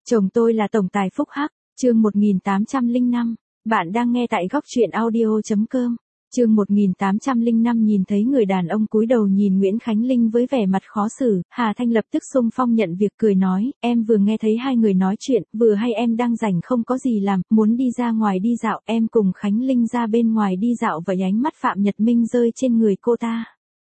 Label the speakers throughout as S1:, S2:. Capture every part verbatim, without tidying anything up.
S1: Chồng tôi là tổng tài phúc hắc, chương một nghìn tám trăm lẻ năm, bạn đang nghe tại góc truyện audio chấm com. Chương một nghìn tám trăm lẻ năm nhìn thấy người đàn ông cúi đầu nhìn Nguyễn Khánh Linh với vẻ mặt khó xử, Hà Thanh lập tức xung phong nhận việc cười nói, em vừa nghe thấy hai người nói chuyện, vừa hay em đang rảnh không có gì làm, muốn đi ra ngoài đi dạo, em cùng Khánh Linh ra bên ngoài đi dạo và ánh mắt Phạm Nhật Minh rơi trên người cô ta.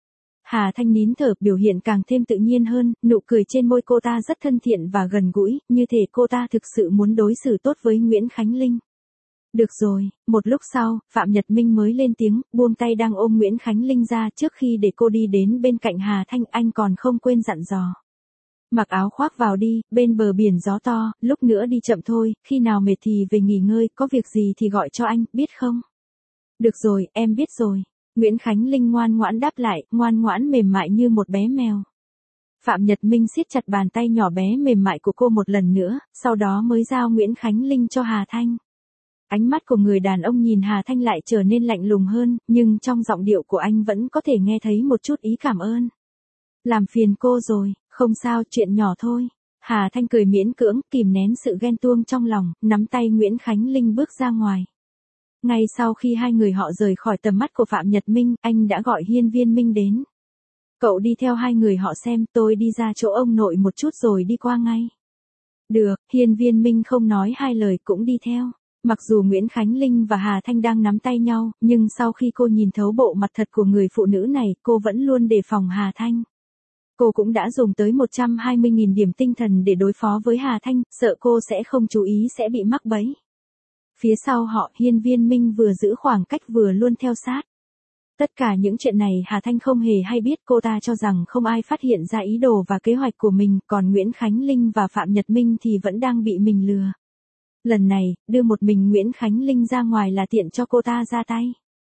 S1: Hà Thanh nín thở, biểu hiện càng thêm tự nhiên hơn, nụ cười trên môi cô ta rất thân thiện và gần gũi, như thể cô ta thực sự muốn đối xử tốt với Nguyễn Khánh Linh. Được rồi, một lúc sau, Phạm Nhật Minh mới lên tiếng, buông tay đang ôm Nguyễn Khánh Linh ra trước khi để cô đi đến bên cạnh Hà Thanh, anh còn không quên dặn dò. Mặc áo khoác vào đi, bên bờ biển gió to, lúc nữa đi chậm thôi, khi nào mệt thì về nghỉ ngơi, có việc gì thì gọi cho anh, biết không? Được rồi, em biết rồi. Nguyễn Khánh Linh ngoan ngoãn đáp lại, ngoan ngoãn mềm mại như một bé mèo. Phạm Nhật Minh siết chặt bàn tay nhỏ bé mềm mại của cô một lần nữa, sau đó mới giao Nguyễn Khánh Linh cho Hà Thanh. Ánh mắt của người đàn ông nhìn Hà Thanh lại trở nên lạnh lùng hơn, nhưng trong giọng điệu của anh vẫn có thể nghe thấy một chút ý cảm ơn. Làm phiền cô rồi, không sao, chuyện nhỏ thôi. Hà Thanh cười miễn cưỡng, kìm nén sự ghen tuông trong lòng, nắm tay Nguyễn Khánh Linh bước ra ngoài. Ngay sau khi hai người họ rời khỏi tầm mắt của Phạm Nhật Minh, anh đã gọi Hiên Viên Minh đến. Cậu đi theo hai người họ xem, tôi đi ra chỗ ông nội một chút rồi đi qua ngay. Được, Hiên Viên Minh không nói hai lời cũng đi theo. Mặc dù Nguyễn Khánh Linh và Hà Thanh đang nắm tay nhau, nhưng sau khi cô nhìn thấu bộ mặt thật của người phụ nữ này, cô vẫn luôn đề phòng Hà Thanh. Cô cũng đã dùng tới một trăm hai mươi nghìn điểm tinh thần để đối phó với Hà Thanh, sợ cô sẽ không chú ý sẽ bị mắc bẫy. Phía sau họ, Hiên Viên Minh vừa giữ khoảng cách vừa luôn theo sát. Tất cả những chuyện này Hà Thanh không hề hay biết, cô ta cho rằng không ai phát hiện ra ý đồ và kế hoạch của mình, còn Nguyễn Khánh Linh và Phạm Nhật Minh thì vẫn đang bị mình lừa. Lần này, đưa một mình Nguyễn Khánh Linh ra ngoài là tiện cho cô ta ra tay.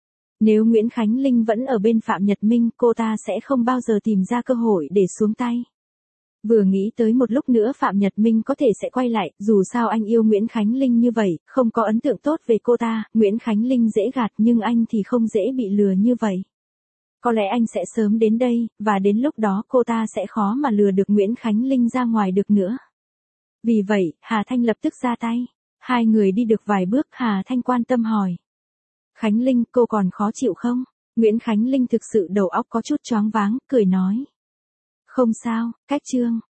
S1: Nếu Nguyễn Khánh Linh vẫn ở bên Phạm Nhật Minh, cô ta sẽ không bao giờ tìm ra cơ hội để xuống tay. Vừa nghĩ tới một lúc nữa Phạm Nhật Minh có thể sẽ quay lại, dù sao anh yêu Nguyễn Khánh Linh như vậy, không có ấn tượng tốt về cô ta, Nguyễn Khánh Linh dễ gạt nhưng anh thì không dễ bị lừa như vậy. Có lẽ anh sẽ sớm đến đây, và đến lúc đó cô ta sẽ khó mà lừa được Nguyễn Khánh Linh ra ngoài được nữa. Vì vậy, Hà Thanh lập tức ra tay. Hai người đi được vài bước, Hà Thanh quan tâm hỏi. Khánh Linh, cô còn khó chịu không? Nguyễn Khánh Linh thực sự đầu óc có chút choáng váng, cười nói. Không sao, cách chương.